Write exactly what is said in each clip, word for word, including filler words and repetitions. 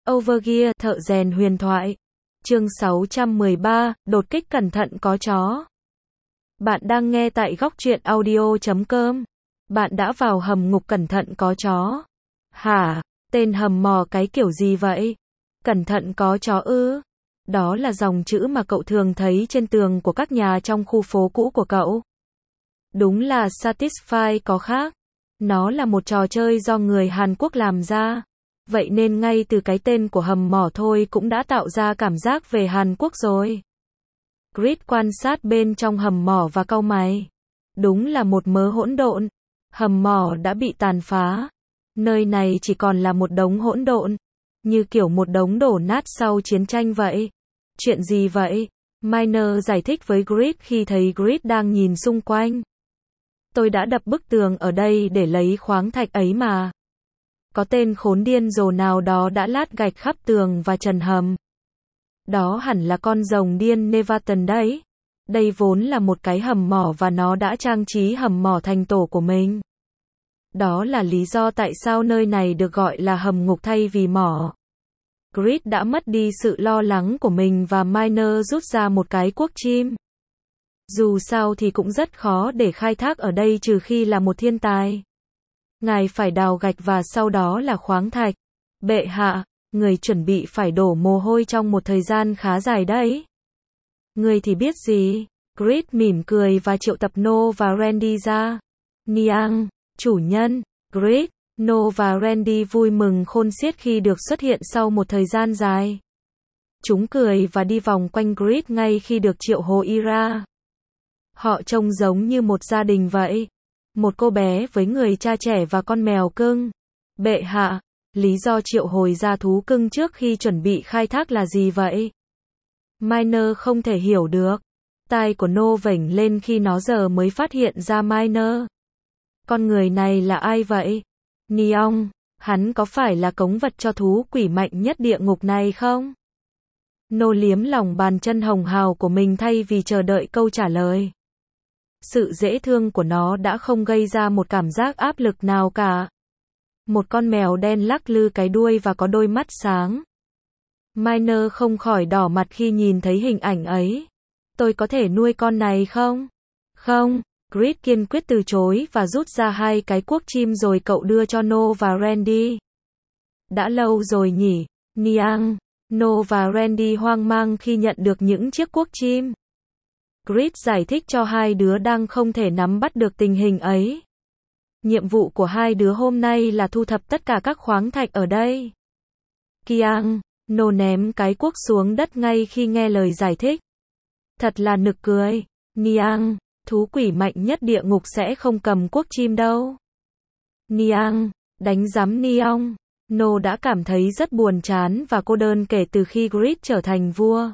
Overgear, thợ rèn huyền thoại. Chương sáu trăm mười ba, đột kích cẩn thận có chó. Bạn đang nghe tại góc truyện audio chấm com. Bạn đã vào hầm ngục cẩn thận có chó. Hả? Tên hầm mò cái kiểu gì vậy? Cẩn thận có chó ư? Đó là dòng chữ mà cậu thường thấy trên tường của các nhà trong khu phố cũ của cậu. Đúng là Satisfy có khác. Nó là một trò chơi do người Hàn Quốc làm ra. Vậy nên ngay từ cái tên của hầm mỏ thôi cũng đã tạo ra cảm giác về Hàn Quốc rồi. Grid quan sát bên trong hầm mỏ và cau mày. Đúng là một mớ hỗn độn. Hầm mỏ đã bị tàn phá. Nơi này chỉ còn là một đống hỗn độn. Như kiểu một đống đổ nát sau chiến tranh vậy. Chuyện gì vậy? Miner giải thích với Grid khi thấy Grid đang nhìn xung quanh. Tôi đã đập bức tường ở đây để lấy khoáng thạch ấy mà. Có tên khốn điên rồ nào đó đã lát gạch khắp tường và trần hầm. Đó hẳn là con rồng điên Nevaton đấy. Đây vốn là một cái hầm mỏ và nó đã trang trí hầm mỏ thành tổ của mình. Đó là lý do tại sao nơi này được gọi là hầm ngục thay vì mỏ. Grid đã mất đi sự lo lắng của mình và Miner rút ra một cái cuốc chim. Dù sao thì cũng rất khó để khai thác ở đây trừ khi là một thiên tài. Ngài phải đào gạch và sau đó là khoáng thạch. Bệ hạ, người chuẩn bị phải đổ mồ hôi trong một thời gian khá dài đấy. Người thì biết gì? Grid mỉm cười và triệu tập No và Randy ra. Niang, chủ nhân, Grid, No và Randy vui mừng khôn xiết khi được xuất hiện sau một thời gian dài. Chúng cười và đi vòng quanh Grid ngay khi được triệu hồi ra. Họ trông giống như một gia đình vậy. Một cô bé với người cha trẻ và con mèo cưng. Bệ hạ, lý do triệu hồi ra thú cưng trước khi chuẩn bị khai thác là gì vậy? Miner không thể hiểu được. Tai của No vểnh lên khi nó giờ mới phát hiện ra Miner. Con người này là ai vậy? Neong, hắn có phải là cống vật cho thú quỷ mạnh nhất địa ngục này không? No liếm lòng bàn chân hồng hào của mình thay vì chờ đợi câu trả lời. Sự dễ thương của nó đã không gây ra một cảm giác áp lực nào cả. Một con mèo đen lắc lư cái đuôi và có đôi mắt sáng. Miner không khỏi đỏ mặt khi nhìn thấy hình ảnh ấy. Tôi có thể nuôi con này không? Không, Grid kiên quyết từ chối và rút ra hai cái cuốc chim rồi cậu đưa cho No và Randy. Đã lâu rồi nhỉ? Niang, No và Randy hoang mang khi nhận được những chiếc cuốc chim. Grid giải thích cho hai đứa đang không thể nắm bắt được tình hình ấy. Nhiệm vụ của hai đứa hôm nay là thu thập tất cả các khoáng thạch ở đây. Kiang, No ném cái cuốc xuống đất ngay khi nghe lời giải thích. Thật là nực cười. Niang, thú quỷ mạnh nhất địa ngục sẽ không cầm cuốc chim đâu. Niang, đánh giám Neong. No đã cảm thấy rất buồn chán và cô đơn kể từ khi Grid trở thành vua.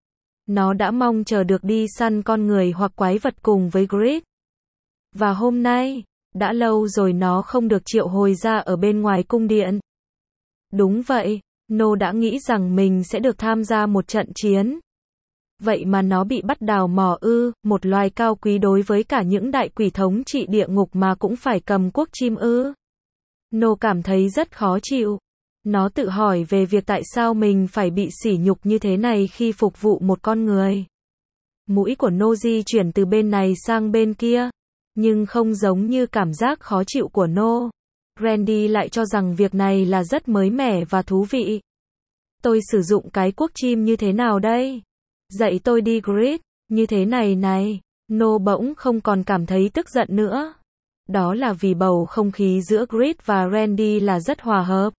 Nó đã mong chờ được đi săn con người hoặc quái vật cùng với Grid. Và hôm nay, đã lâu rồi nó không được triệu hồi ra ở bên ngoài cung điện. Đúng vậy, No đã nghĩ rằng mình sẽ được tham gia một trận chiến. Vậy mà nó bị bắt đào mỏ ư, một loài cao quý đối với cả những đại quỷ thống trị địa ngục mà cũng phải cầm cuốc chim ư. No cảm thấy rất khó chịu. Nó tự hỏi về việc tại sao mình phải bị sỉ nhục như thế này khi phục vụ một con người. Mũi của No di chuyển từ bên này sang bên kia, nhưng không giống như cảm giác khó chịu của No. Randy lại cho rằng việc này là rất mới mẻ và thú vị. Tôi sử dụng cái cuốc chim như thế nào đây? Dạy tôi đi Grid, như thế này này. No bỗng không còn cảm thấy tức giận nữa. Đó là vì bầu không khí giữa Grid và Randy là rất hòa hợp.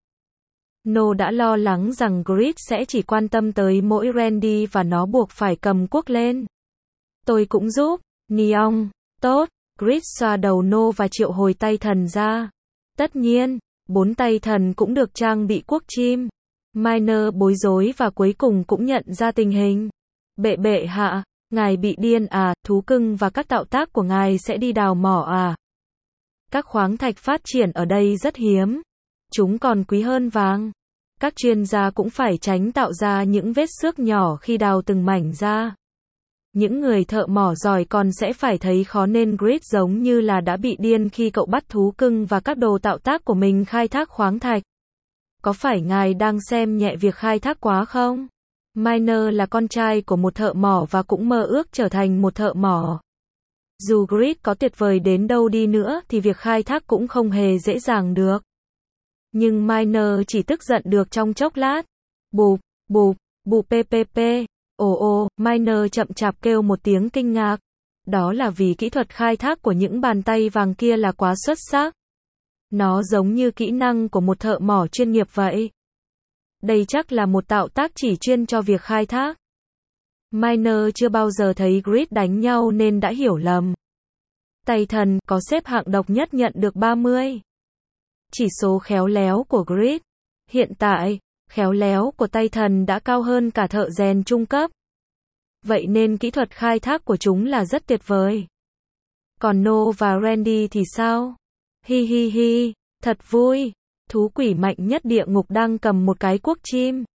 No đã lo lắng rằng Grid sẽ chỉ quan tâm tới mỗi Randy và nó buộc phải cầm cuốc lên. Tôi cũng giúp. Neong, tốt. Grid xoa đầu No và triệu hồi tay thần ra. Tất nhiên, bốn tay thần cũng được trang bị cuốc chim. Miner bối rối và cuối cùng cũng nhận ra tình hình. Bệ bệ hạ, ngài bị điên à, thú cưng và các tạo tác của ngài sẽ đi đào mỏ à? Các khoáng thạch phát triển ở đây rất hiếm. Chúng còn quý hơn vàng. Các chuyên gia cũng phải tránh tạo ra những vết xước nhỏ khi đào từng mảnh ra. Những người thợ mỏ giỏi còn sẽ phải thấy khó nên Grid giống như là đã bị điên khi cậu bắt thú cưng và các đồ tạo tác của mình khai thác khoáng thạch. có phải ngài đang xem nhẹ việc khai thác quá không? Miner là con trai của một thợ mỏ và cũng mơ ước trở thành một thợ mỏ. Dù grit có tuyệt vời đến đâu đi nữa thì việc khai thác cũng không hề dễ dàng được. Nhưng Miner chỉ tức giận được trong chốc lát. Bụp, bụp, bụp ppp. Ồ ồ, Miner chậm chạp kêu một tiếng kinh ngạc. Đó là vì kỹ thuật khai thác của những bàn tay vàng kia là quá xuất sắc. Nó giống như kỹ năng của một thợ mỏ chuyên nghiệp vậy. Đây chắc là một tạo tác chỉ chuyên cho việc khai thác. Miner chưa bao giờ thấy grit đánh nhau nên đã hiểu lầm. Tay thần có xếp hạng độc nhất nhận được ba mươi. Chỉ số khéo léo của grit. Hiện tại, khéo léo của tay thần đã cao hơn cả thợ rèn trung cấp. Vậy nên kỹ thuật khai thác của chúng là rất tuyệt vời. Còn No và Randy thì sao? Hi hi hi, thật vui. Thú quỷ mạnh nhất địa ngục đang cầm một cái cuốc chim.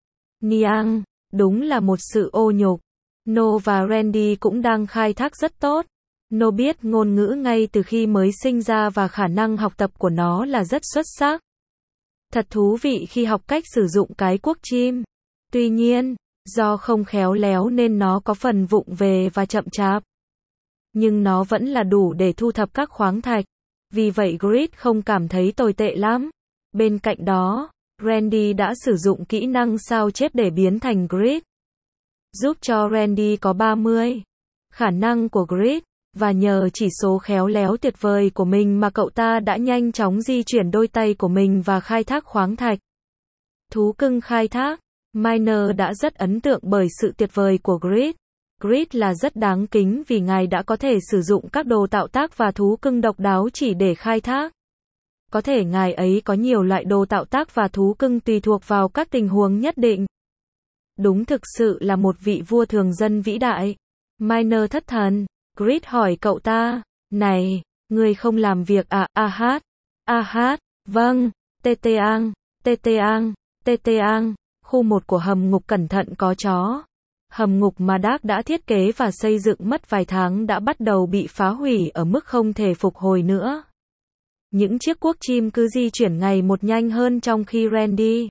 Niang, đúng là một sự ô nhục. No và Randy cũng đang khai thác rất tốt. No biết ngôn ngữ ngay từ khi mới sinh ra và khả năng học tập của nó là rất xuất sắc. Thật thú vị khi học cách sử dụng cái cuốc chim. Tuy nhiên, do không khéo léo nên nó có phần vụng về và chậm chạp. Nhưng nó vẫn là đủ để thu thập các khoáng thạch. Vì vậy Grit không cảm thấy tồi tệ lắm. Bên cạnh đó, Randy đã sử dụng kỹ năng sao chép để biến thành Grit. Giúp cho Randy có ba mươi. Khả năng của Grit. Và nhờ chỉ số khéo léo tuyệt vời của mình mà cậu ta đã nhanh chóng di chuyển đôi tay của mình và khai thác khoáng thạch. Thú cưng khai thác. Miner đã rất ấn tượng bởi sự tuyệt vời của Grit. Grit là rất đáng kính vì ngài đã có thể sử dụng các đồ tạo tác và thú cưng độc đáo chỉ để khai thác. Có thể ngài ấy có nhiều loại đồ tạo tác và thú cưng tùy thuộc vào các tình huống nhất định. Đúng thực sự là một vị vua thường dân vĩ đại. Miner thất thần. Grit hỏi cậu ta, này, ngươi không làm việc à, a hát, a hát, vâng, tê tê ang, tê tê ang, tê tê ang, khu một của hầm ngục cẩn thận có chó. Hầm ngục mà Dark đã thiết kế và xây dựng mất vài tháng đã bắt đầu bị phá hủy ở mức không thể phục hồi nữa. Những chiếc cuốc chim cứ di chuyển ngày một nhanh hơn trong khi Randy,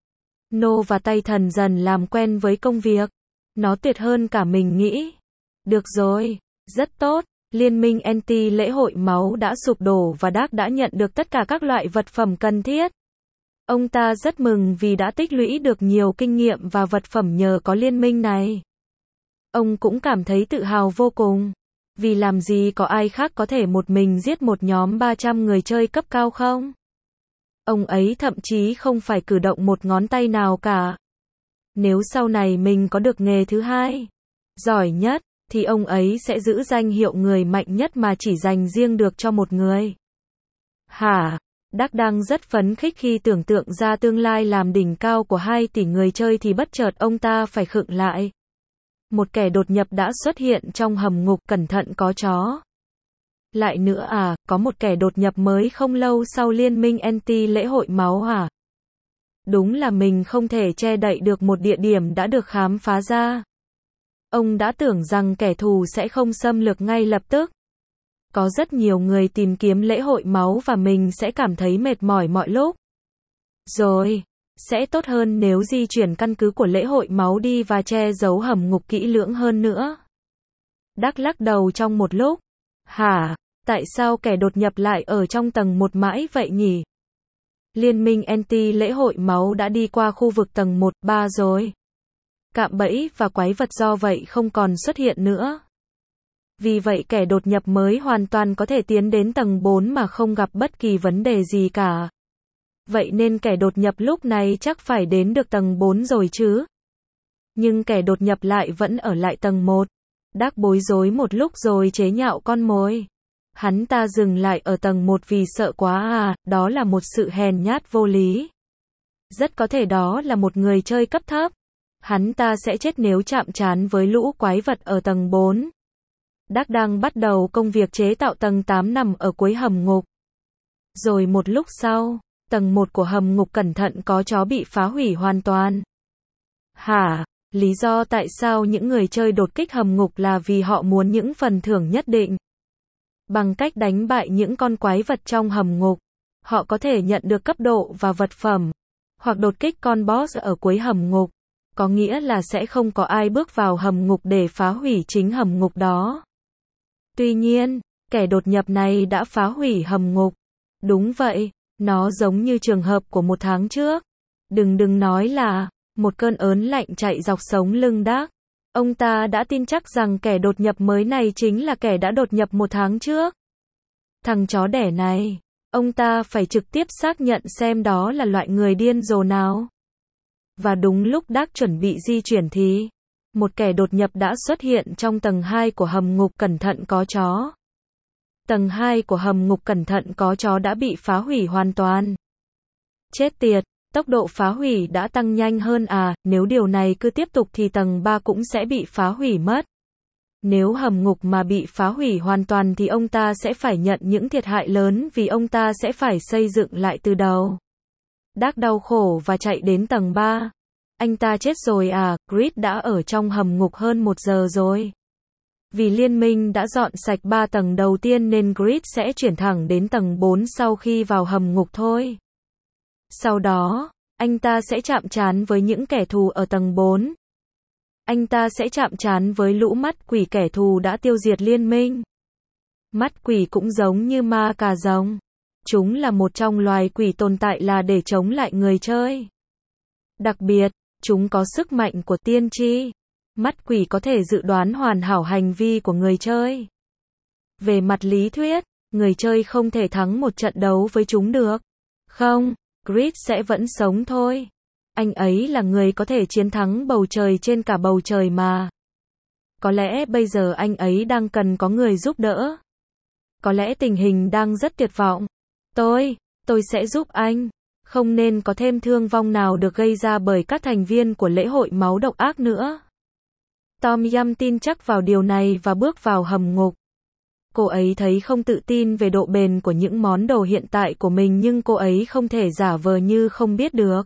No và tay thần dần làm quen với công việc. Nó tuyệt hơn cả mình nghĩ. Được rồi. Rất tốt, Liên minh anti lễ hội máu đã sụp đổ và Dark đã nhận được tất cả các loại vật phẩm cần thiết. Ông ta rất mừng vì đã tích lũy được nhiều kinh nghiệm và vật phẩm nhờ có liên minh này. Ông cũng cảm thấy tự hào vô cùng. Vì làm gì có ai khác có thể một mình giết một nhóm ba trăm người chơi cấp cao không? Ông ấy thậm chí không phải cử động một ngón tay nào cả. Nếu sau này mình có được nghề thứ hai, giỏi nhất, thì ông ấy sẽ giữ danh hiệu người mạnh nhất mà chỉ dành riêng được cho một người. Hả? Dark đang rất phấn khích khi tưởng tượng ra tương lai làm đỉnh cao của hai tỷ người chơi thì bất chợt ông ta phải khựng lại. Một kẻ đột nhập đã xuất hiện trong hầm ngục cẩn thận có chó. Lại nữa à, có một kẻ đột nhập mới không lâu sau liên minh anti lễ hội máu à? Đúng là mình không thể che đậy được một địa điểm đã được khám phá ra. Ông đã tưởng rằng kẻ thù sẽ không xâm lược ngay lập tức. Có rất nhiều người tìm kiếm lễ hội máu và mình sẽ cảm thấy mệt mỏi mọi lúc. Rồi, sẽ tốt hơn nếu di chuyển căn cứ của lễ hội máu đi và che giấu hầm ngục kỹ lưỡng hơn nữa. Dark lắc đầu trong một lúc. Hả? Tại sao kẻ đột nhập lại ở trong tầng một mãi vậy nhỉ? Liên minh anti lễ hội máu đã đi qua khu vực tầng một, ba rồi. Cạm bẫy và quái vật do vậy không còn xuất hiện nữa. Vì vậy kẻ đột nhập mới hoàn toàn có thể tiến đến tầng bốn mà không gặp bất kỳ vấn đề gì cả. Vậy nên kẻ đột nhập lúc này chắc phải đến được tầng bốn rồi chứ. Nhưng kẻ đột nhập lại vẫn ở lại tầng một. Dark bối rối một lúc rồi chế nhạo con mồi. Hắn ta dừng lại ở tầng một vì sợ quá à, đó là một sự hèn nhát vô lý. Rất có thể đó là một người chơi cấp thấp. Hắn ta sẽ chết nếu chạm trán với lũ quái vật ở tầng bốn. Dark đang bắt đầu công việc chế tạo tầng tám nằm ở cuối hầm ngục. Rồi một lúc sau, tầng một của hầm ngục cẩn thận có chó bị phá hủy hoàn toàn. Hả? Lý do tại sao những người chơi đột kích hầm ngục là vì họ muốn những phần thưởng nhất định. Bằng cách đánh bại những con quái vật trong hầm ngục, họ có thể nhận được cấp độ và vật phẩm. hoặc đột kích con boss ở cuối hầm ngục. Có nghĩa là sẽ không có ai bước vào hầm ngục để phá hủy chính hầm ngục đó. Tuy nhiên, kẻ đột nhập này đã phá hủy hầm ngục. Đúng vậy, nó giống như trường hợp của một tháng trước. Đừng đừng nói là, một cơn ớn lạnh chạy dọc sống lưng Dark. Ông ta đã tin chắc rằng kẻ đột nhập mới này chính là kẻ đã đột nhập một tháng trước. Thằng chó đẻ này, ông ta phải trực tiếp xác nhận xem đó là loại người điên rồ nào. Và đúng lúc Dark chuẩn bị di chuyển thì, một kẻ đột nhập đã xuất hiện trong tầng hai của hầm ngục cẩn thận có chó. Tầng hai của hầm ngục cẩn thận có chó đã bị phá hủy hoàn toàn. Chết tiệt, tốc độ phá hủy đã tăng nhanh hơn à, nếu điều này cứ tiếp tục thì tầng ba cũng sẽ bị phá hủy mất. Nếu hầm ngục mà bị phá hủy hoàn toàn thì ông ta sẽ phải nhận những thiệt hại lớn vì ông ta sẽ phải xây dựng lại từ đầu. Dark đau khổ và chạy đến tầng ba. Anh ta chết rồi à, Grid đã ở trong hầm ngục hơn một giờ rồi. Vì liên minh đã dọn sạch ba tầng đầu tiên nên Grid sẽ chuyển thẳng đến tầng bốn sau khi vào hầm ngục thôi. Sau đó, anh ta sẽ chạm trán với những kẻ thù ở tầng bốn. Anh ta sẽ chạm trán với lũ mắt quỷ kẻ thù đã tiêu diệt liên minh. Mắt quỷ cũng giống như ma cà rồng. Chúng là một trong loài quỷ tồn tại là để chống lại người chơi. Đặc biệt, chúng có sức mạnh của tiên tri. Mắt quỷ có thể dự đoán hoàn hảo hành vi của người chơi. Về mặt lý thuyết, người chơi không thể thắng một trận đấu với chúng được. Không, Grid sẽ vẫn sống thôi. Anh ấy là người có thể chiến thắng bầu trời trên cả bầu trời mà. Có lẽ bây giờ anh ấy đang cần có người giúp đỡ. Có lẽ tình hình đang rất tuyệt vọng. Tôi, tôi sẽ giúp anh. Không nên có thêm thương vong nào được gây ra bởi các thành viên của lễ hội máu độc ác nữa. Tom Yum tin chắc vào điều này và bước vào hầm ngục. Cô ấy thấy không tự tin về độ bền của những món đồ hiện tại của mình nhưng cô ấy không thể giả vờ như không biết được.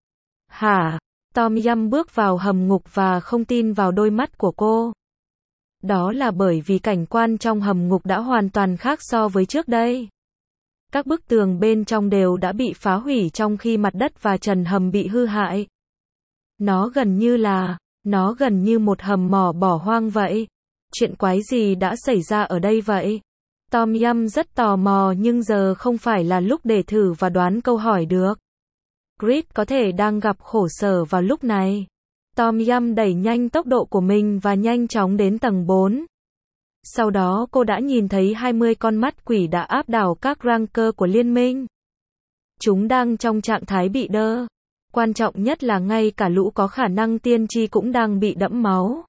Hả? Tom Yum bước vào hầm ngục và không tin vào đôi mắt của cô. Đó là bởi vì cảnh quan trong hầm ngục đã hoàn toàn khác so với trước đây. Các bức tường bên trong đều đã bị phá hủy trong khi mặt đất và trần hầm bị hư hại. Nó gần như là, nó gần như một hầm mỏ bỏ hoang vậy. Chuyện quái gì đã xảy ra ở đây vậy? Tom Yum rất tò mò nhưng giờ không phải là lúc để thử và đoán câu hỏi được. Grid có thể đang gặp khổ sở vào lúc này. Tom Yum đẩy nhanh tốc độ của mình và nhanh chóng đến tầng bốn. Sau đó cô đã nhìn thấy hai mươi con mắt quỷ đã áp đảo các ranker của liên minh. Chúng đang trong trạng thái bị đơ. Quan trọng nhất là ngay cả lũ có khả năng tiên tri cũng đang bị đẫm máu.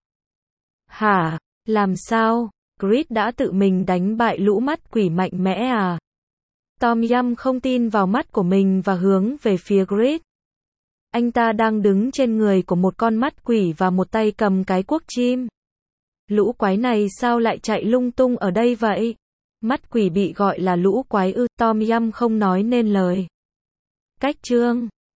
Hả? Làm sao? Grid đã tự mình đánh bại lũ mắt quỷ mạnh mẽ à? Tom Yum không tin vào mắt của mình và hướng về phía Grid. Anh ta đang đứng trên người của một con mắt quỷ và một tay cầm cái cuốc chim. Lũ quái này sao lại chạy lung tung ở đây vậy? Mắt quỷ bị gọi là lũ quái ư? Tom Yum không nói nên lời. Cách chương